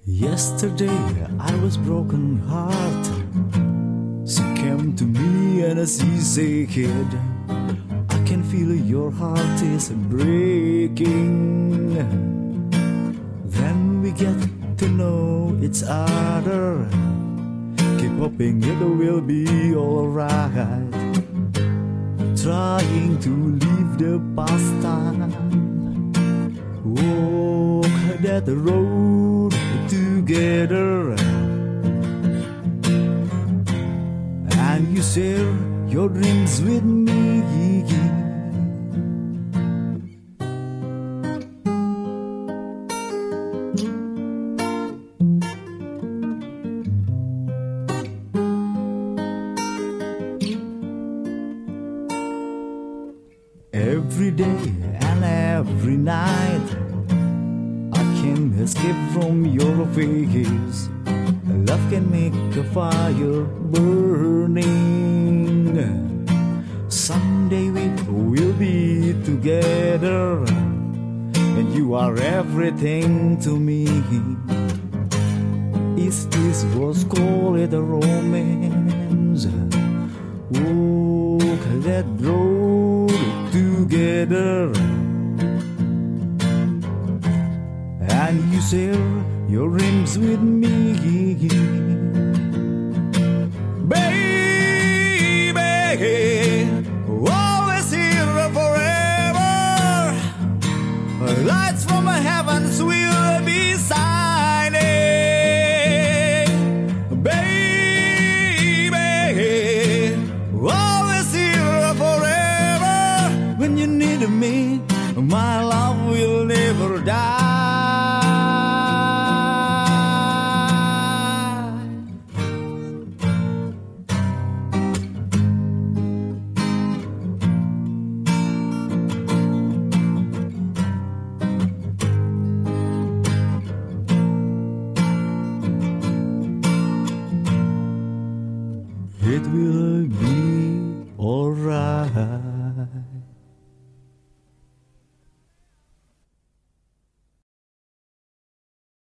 Yesterday I was broken heart. She came to me and she said, I can feel your heart is breaking. Then we get to know each other. Keep hoping it will be alright. Trying to leave the past time. Walk that road together, and you share your dreams with me. Every day and every night I can't escape from your face. Love can make a fire burning. Someday we will be together, and you are everything to me. Is this what's called a romance? Walk that road together, and you share your dreams with me. Baby, always here forever. Lights from the heavens will be shining. Baby, always here forever. When you need me, my love will never die. It will be